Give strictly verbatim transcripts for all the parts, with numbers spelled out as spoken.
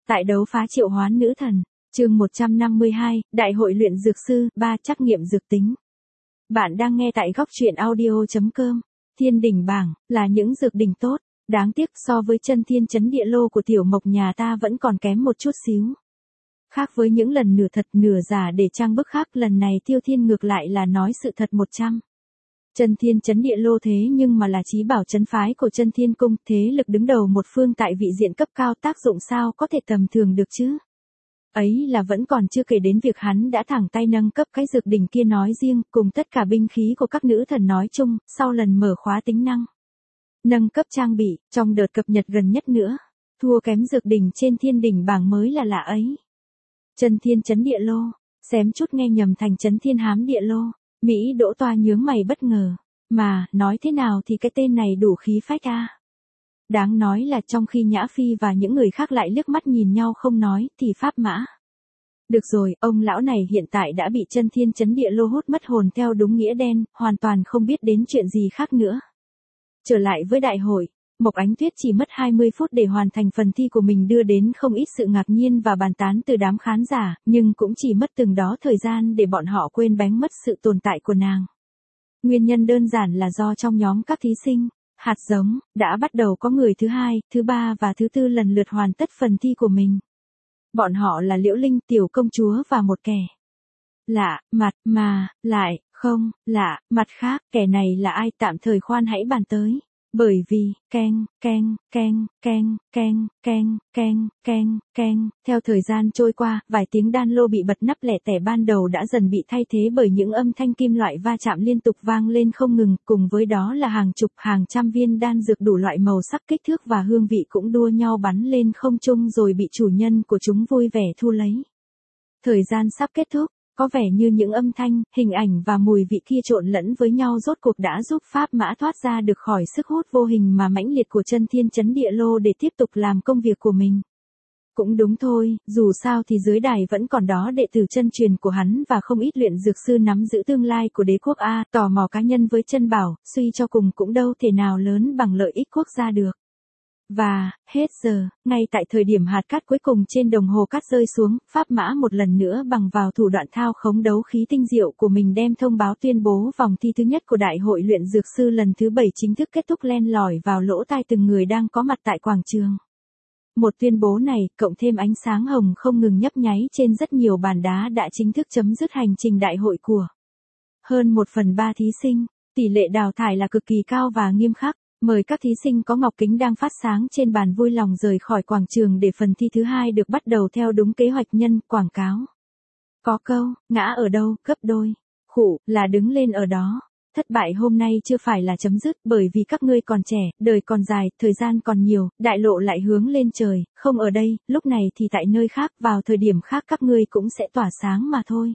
Tại đấu phá triệu hoán nữ thần, chương một trăm năm mươi hai, Đại hội luyện dược sư, ba trắc nghiệm dược tính. Bạn đang nghe tại góc truyện audio chấm com. Thiên đỉnh bảng, là những dược đỉnh tốt, đáng tiếc so với chân thiên chấn địa lô của tiểu mộc nhà ta vẫn còn kém một chút xíu. Khác với những lần nửa thật nửa giả để trang bức khác, lần này Tiêu Thiên ngược lại là nói sự thật một trăm. Chân thiên chấn địa lô thế nhưng mà là chí bảo chấn phái của chân thiên cung, thế lực đứng đầu một phương tại vị diện cấp cao, tác dụng sao có thể tầm thường được chứ. Ấy là vẫn còn chưa kể đến việc hắn đã thẳng tay nâng cấp cái dược đỉnh kia nói riêng, cùng tất cả binh khí của các nữ thần nói chung, sau lần mở khóa tính năng. Nâng cấp trang bị, trong đợt cập nhật gần nhất nữa, thua kém dược đỉnh trên thiên đỉnh bảng mới là lạ ấy. Chân thiên chấn địa lô, xém chút nghe nhầm thành chấn thiên hám địa lô. Mỹ Đỗ Toa nhướng mày bất ngờ, mà, nói thế nào thì cái tên này đủ khí phách a. Đáng nói là trong khi Nhã Phi và những người khác lại liếc mắt nhìn nhau không nói, thì Pháp Mã. Được rồi, ông lão này hiện tại đã bị chân thiên chấn địa lô hút mất hồn theo đúng nghĩa đen, hoàn toàn không biết đến chuyện gì khác nữa. Trở lại với đại hội, Mộc Ánh Tuyết chỉ mất hai mươi phút để hoàn thành phần thi của mình, đưa đến không ít sự ngạc nhiên và bàn tán từ đám khán giả, nhưng cũng chỉ mất từng đó thời gian để bọn họ quên bánh mất sự tồn tại của nàng. Nguyên nhân đơn giản là do trong nhóm các thí sinh, hạt giống, đã bắt đầu có người thứ hai, thứ ba và thứ tư lần lượt hoàn tất phần thi của mình. Bọn họ là Liễu Linh, Tiểu Công Chúa và một kẻ lạ mặt mà, lại, không, lạ mặt khác, kẻ này là ai tạm thời khoan hãy bàn tới. Bởi vì, keng, keng, keng, keng, keng, keng, keng, keng, keng, theo thời gian trôi qua, vài tiếng đan lô bị bật nắp lẻ tẻ ban đầu đã dần bị thay thế bởi những âm thanh kim loại va chạm liên tục vang lên không ngừng, cùng với đó là hàng chục hàng trăm viên đan dược đủ loại màu sắc, kích thước và hương vị cũng đua nhau bắn lên không trung rồi bị chủ nhân của chúng vui vẻ thu lấy. Thời gian sắp kết thúc. Có vẻ như những âm thanh, hình ảnh và mùi vị kia trộn lẫn với nhau rốt cuộc đã giúp Pháp Mã thoát ra được khỏi sức hút vô hình mà mãnh liệt của chân thiên chấn địa lô để tiếp tục làm công việc của mình. Cũng đúng thôi, dù sao thì dưới đài vẫn còn đó đệ tử chân truyền của hắn và không ít luyện dược sư nắm giữ tương lai của đế quốc A, tò mò cá nhân với chân bảo, suy cho cùng cũng đâu thể nào lớn bằng lợi ích quốc gia được. Và, hết giờ, ngay tại thời điểm hạt cát cuối cùng trên đồng hồ cát rơi xuống, Pháp Mã một lần nữa bằng vào thủ đoạn thao khống đấu khí tinh diệu của mình đem thông báo tuyên bố vòng thi thứ nhất của Đại hội luyện dược sư lần thứ bảy chính thức kết thúc len lỏi vào lỗ tai từng người đang có mặt tại quảng trường. Một tuyên bố này, cộng thêm ánh sáng hồng không ngừng nhấp nháy trên rất nhiều bàn đá đã chính thức chấm dứt hành trình đại hội của hơn một phần ba thí sinh, tỷ lệ đào thải là cực kỳ cao và nghiêm khắc. Mời các thí sinh có ngọc kính đang phát sáng trên bàn vui lòng rời khỏi quảng trường để phần thi thứ hai được bắt đầu theo đúng kế hoạch. Nhân quảng cáo. Có câu, ngã ở đâu, gấp đôi. Khụ, là đứng lên ở đó. Thất bại hôm nay chưa phải là chấm dứt, bởi vì các ngươi còn trẻ, đời còn dài, thời gian còn nhiều, đại lộ lại hướng lên trời, không ở đây, lúc này thì tại nơi khác, vào thời điểm khác các ngươi cũng sẽ tỏa sáng mà thôi.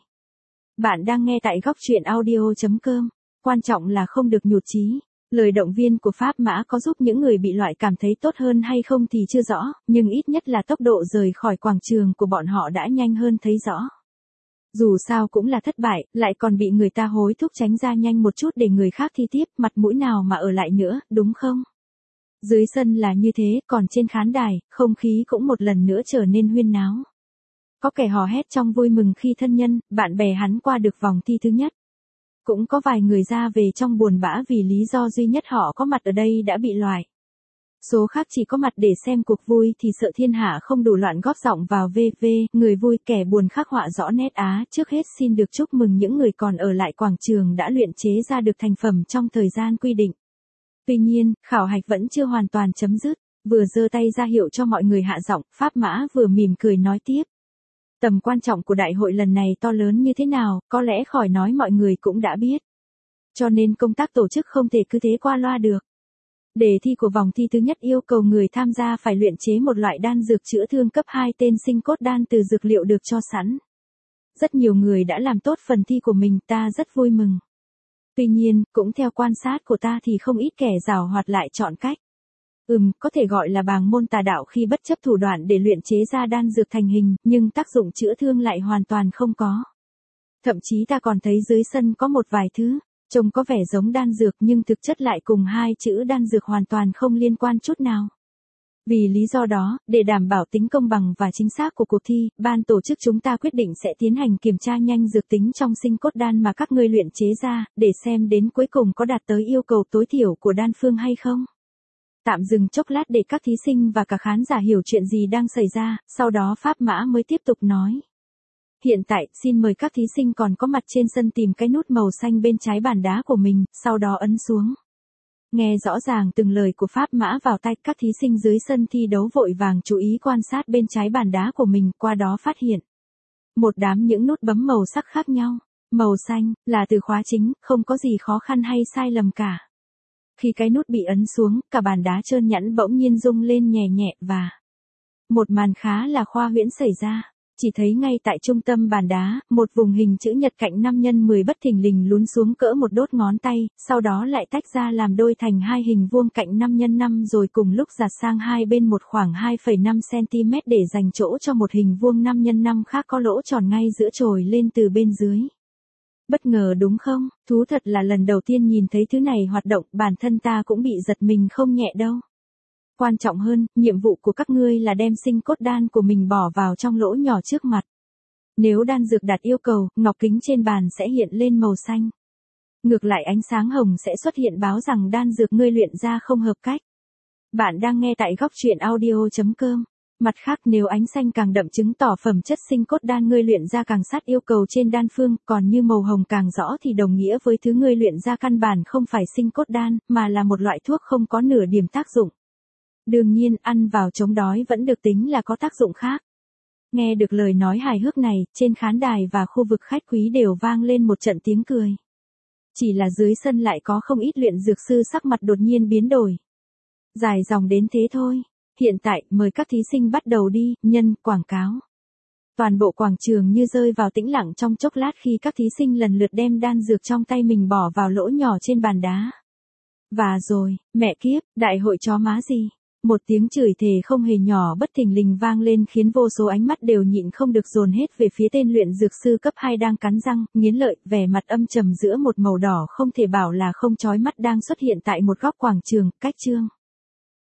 Bạn đang nghe tại góc truyện audio chấm com. Quan trọng là không được nhụt chí. Lời động viên của Pháp Mã có giúp những người bị loại cảm thấy tốt hơn hay không thì chưa rõ, nhưng ít nhất là tốc độ rời khỏi quảng trường của bọn họ đã nhanh hơn thấy rõ. Dù sao cũng là thất bại, lại còn bị người ta hối thúc tránh ra nhanh một chút để người khác thi tiếp, mặt mũi nào mà ở lại nữa, đúng không? Dưới sân là như thế, còn trên khán đài, không khí cũng một lần nữa trở nên huyên náo. Có kẻ hò hét trong vui mừng khi thân nhân, bạn bè hắn qua được vòng thi thứ nhất. Cũng có vài người ra về trong buồn bã vì lý do duy nhất họ có mặt ở đây đã bị loại. Số khác chỉ có mặt để xem cuộc vui thì sợ thiên hạ không đủ loạn góp giọng vào vê vê, người vui kẻ buồn khắc họa rõ nét á. Trước hết xin được chúc mừng những người còn ở lại quảng trường đã luyện chế ra được thành phẩm trong thời gian quy định. Tuy nhiên, khảo hạch vẫn chưa hoàn toàn chấm dứt, vừa giơ tay ra hiệu cho mọi người hạ giọng, Pháp Mã vừa mỉm cười nói tiếp. Tầm quan trọng của đại hội lần này to lớn như thế nào, có lẽ khỏi nói mọi người cũng đã biết. Cho nên công tác tổ chức không thể cứ thế qua loa được. Đề thi của vòng thi thứ nhất yêu cầu người tham gia phải luyện chế một loại đan dược chữa thương cấp hai tên sinh cốt đan từ dược liệu được cho sẵn. Rất nhiều người đã làm tốt phần thi của mình, ta rất vui mừng. Tuy nhiên, cũng theo quan sát của ta thì không ít kẻ giảo hoạt lại chọn cách. Ừm, có thể gọi là bàng môn tà đạo khi bất chấp thủ đoạn để luyện chế ra đan dược thành hình, nhưng tác dụng chữa thương lại hoàn toàn không có. Thậm chí ta còn thấy dưới sân có một vài thứ, trông có vẻ giống đan dược nhưng thực chất lại cùng hai chữ đan dược hoàn toàn không liên quan chút nào. Vì lý do đó, để đảm bảo tính công bằng và chính xác của cuộc thi, ban tổ chức chúng ta quyết định sẽ tiến hành kiểm tra nhanh dược tính trong sinh cốt đan mà các ngươi luyện chế ra, để xem đến cuối cùng có đạt tới yêu cầu tối thiểu của đan phương hay không. Tạm dừng chốc lát để các thí sinh và cả khán giả hiểu chuyện gì đang xảy ra, sau đó Pháp Mã mới tiếp tục nói. Hiện tại, xin mời các thí sinh còn có mặt trên sân tìm cái nút màu xanh bên trái bàn đá của mình, sau đó ấn xuống. Nghe rõ ràng từng lời của Pháp Mã vào tai, các thí sinh dưới sân thi đấu vội vàng chú ý quan sát bên trái bàn đá của mình, qua đó phát hiện một đám những nút bấm màu sắc khác nhau. Màu xanh là từ khóa chính, không có gì khó khăn hay sai lầm cả. Khi cái nút bị ấn xuống, cả bàn đá trơn nhẵn bỗng nhiên rung lên nhẹ nhẹ và một màn khá là khoa huyễn xảy ra. Chỉ thấy ngay tại trung tâm bàn đá, một vùng hình chữ nhật cạnh năm nhân mười bất thình lình lún xuống cỡ một đốt ngón tay, sau đó lại tách ra làm đôi thành hai hình vuông cạnh năm nhân năm rồi cùng lúc giạt sang hai bên một khoảng hai phẩy năm xăng-ti-mét để dành chỗ cho một hình vuông năm nhân năm khác có lỗ tròn ngay giữa trồi lên từ bên dưới. Bất ngờ đúng không? Thú thật là lần đầu tiên nhìn thấy thứ này hoạt động, bản thân ta cũng bị giật mình không nhẹ đâu. Quan trọng hơn, nhiệm vụ của các ngươi là đem sinh cốt đan của mình bỏ vào trong lỗ nhỏ trước mặt. Nếu đan dược đạt yêu cầu, ngọc kính trên bàn sẽ hiện lên màu xanh. Ngược lại ánh sáng hồng sẽ xuất hiện báo rằng đan dược ngươi luyện ra không hợp cách. Bạn đang nghe tại góc truyện audio chấm com. Mặt khác, nếu ánh xanh càng đậm chứng tỏ phẩm chất sinh cốt đan ngươi luyện ra càng sát yêu cầu trên đan phương, còn như màu hồng càng rõ thì đồng nghĩa với thứ ngươi luyện ra căn bản không phải sinh cốt đan, mà là một loại thuốc không có nửa điểm tác dụng. Đương nhiên, ăn vào chống đói vẫn được tính là có tác dụng khác. Nghe được lời nói hài hước này, trên khán đài và khu vực khách quý đều vang lên một trận tiếng cười. Chỉ là dưới sân lại có không ít luyện dược sư sắc mặt đột nhiên biến đổi. Dài dòng đến thế thôi. Hiện tại, mời các thí sinh bắt đầu đi, nhân, quảng cáo. Toàn bộ quảng trường như rơi vào tĩnh lặng trong chốc lát khi các thí sinh lần lượt đem đan dược trong tay mình bỏ vào lỗ nhỏ trên bàn đá. Và rồi, mẹ kiếp, đại hội chó má gì? Một tiếng chửi thề không hề nhỏ bất thình lình vang lên khiến vô số ánh mắt đều nhịn không được dồn hết về phía tên luyện dược sư cấp hai đang cắn răng, nghiến lợi, vẻ mặt âm trầm giữa một màu đỏ không thể bảo là không chói mắt đang xuất hiện tại một góc quảng trường, cách chương.